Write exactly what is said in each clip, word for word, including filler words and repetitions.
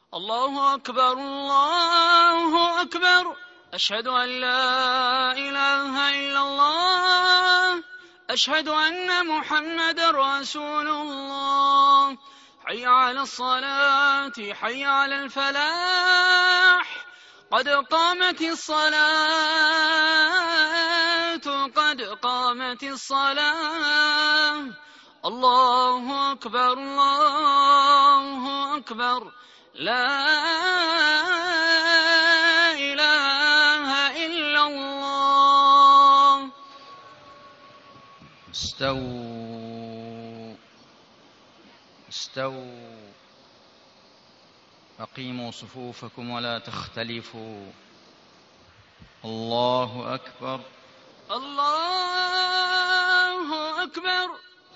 الله أكبر الله أكبر. أشهد أن لا إله إلا الله. أشهد أن محمدًا رسول الله. حي على الصلاة حي على الفلاح. قد قامت الصلاة قد قامت الصلاة. الله أكبر الله أكبر. لا إله إلا الله. استووا استووا أقيموا صفوفكم ولا تختلفوا. الله أكبر الله أكبر.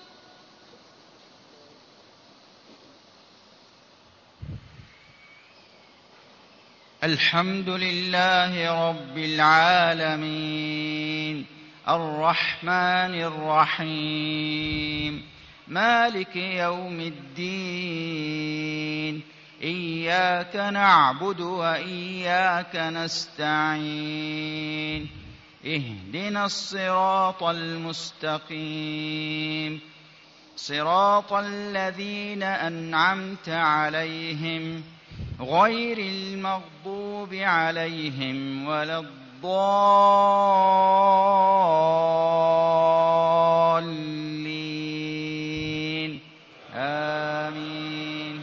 الحمد لله رب العالمين الرحمن الرحيم مالك يوم الدين إياك نعبد وإياك نستعين اهدنا الصراط المستقيم صراط الذين أنعمت عليهم غير المغضوب عليهم ولا الضالين آمين.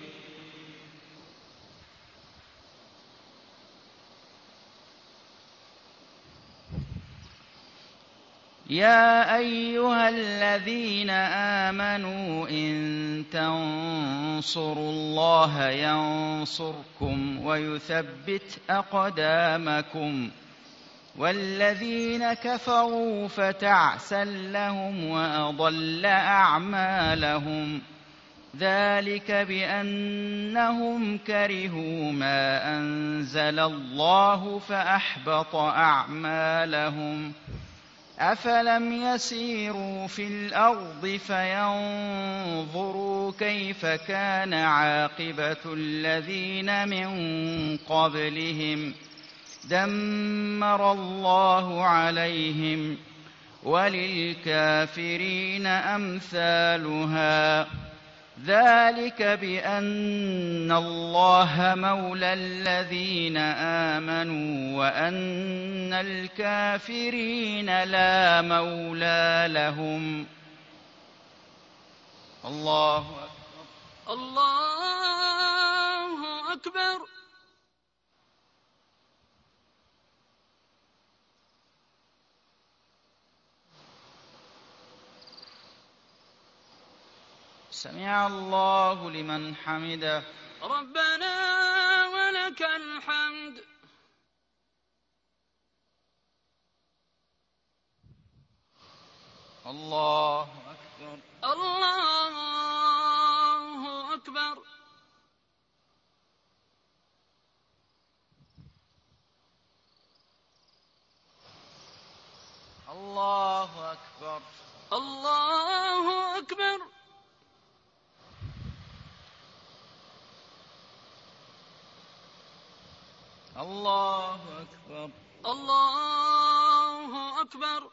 يا أيها الذين آمنوا إن تنصروا الله ينصركم ويثبت أقدامكم والذين كفروا فتعسا لهم وأضل أعمالهم ذلك بأنهم كرهوا ما أنزل الله فأحبط أعمالهم. أفلم يسيروا في الأرض فينظروا كيف كان عاقبة الذين من قبلهم دمر الله عليهم وللكافرين أمثالها ذلك بأن الله مولى الذين آمنوا وأن الكافرين لا مولى لهم. الله أكبر الله أكبر. سمع الله لمن حمده. ربنا ولك الحمد. الله أكبر الله أكبر. الله أكبر الله أكبر. الله أكبر الله أكبر.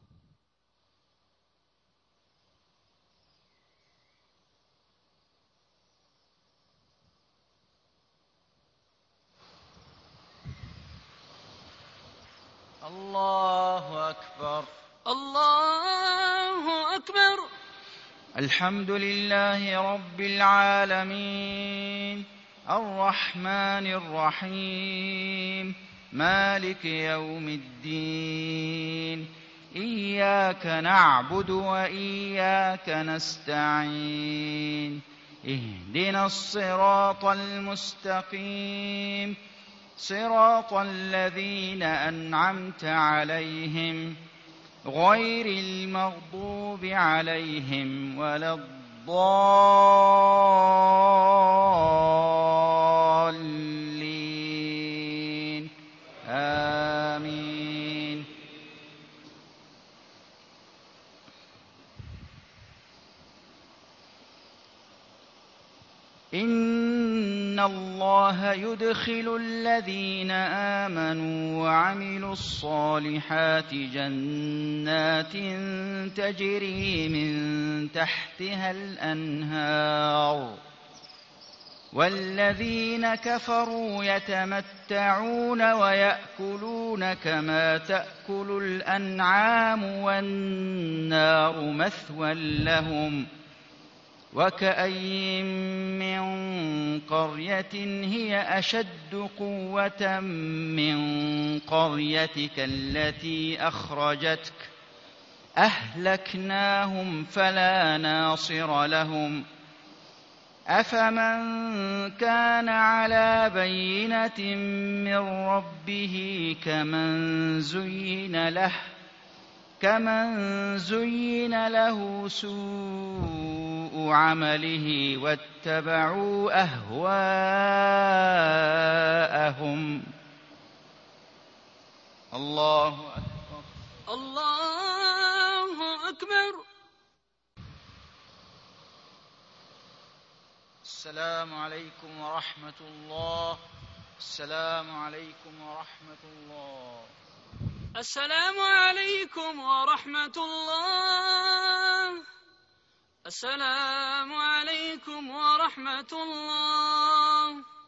الله أكبر الله أكبر. الحمد لله رب العالمين الرحمن الرحيم مالك يوم الدين إياك نعبد وإياك نستعين اهدنا الصراط المستقيم صراط الذين أنعمت عليهم غير المغضوب عليهم ولا الضالين آمين. إن الله يدخل الذين آمنوا وعملوا الصالحات جنات تجري من تحتها الأنهار والذين كفروا يتمتعون ويأكلون كما تأكل الأنعام والنار مثوى لهم وكأين من قرية هي أشد قوة من قريتك التي أخرجتك أهلكناهم فلا ناصر لهم أفمن كان على بينة من ربه كمن زين له كمن زين له سوء عمله واتبعوا أهواءهم. الله أكبر. الله أكبر. السلام عليكم ورحمة الله. السلام عليكم ورحمة الله. السلام عليكم ورحمة الله. السلام عليكم ورحمة الله.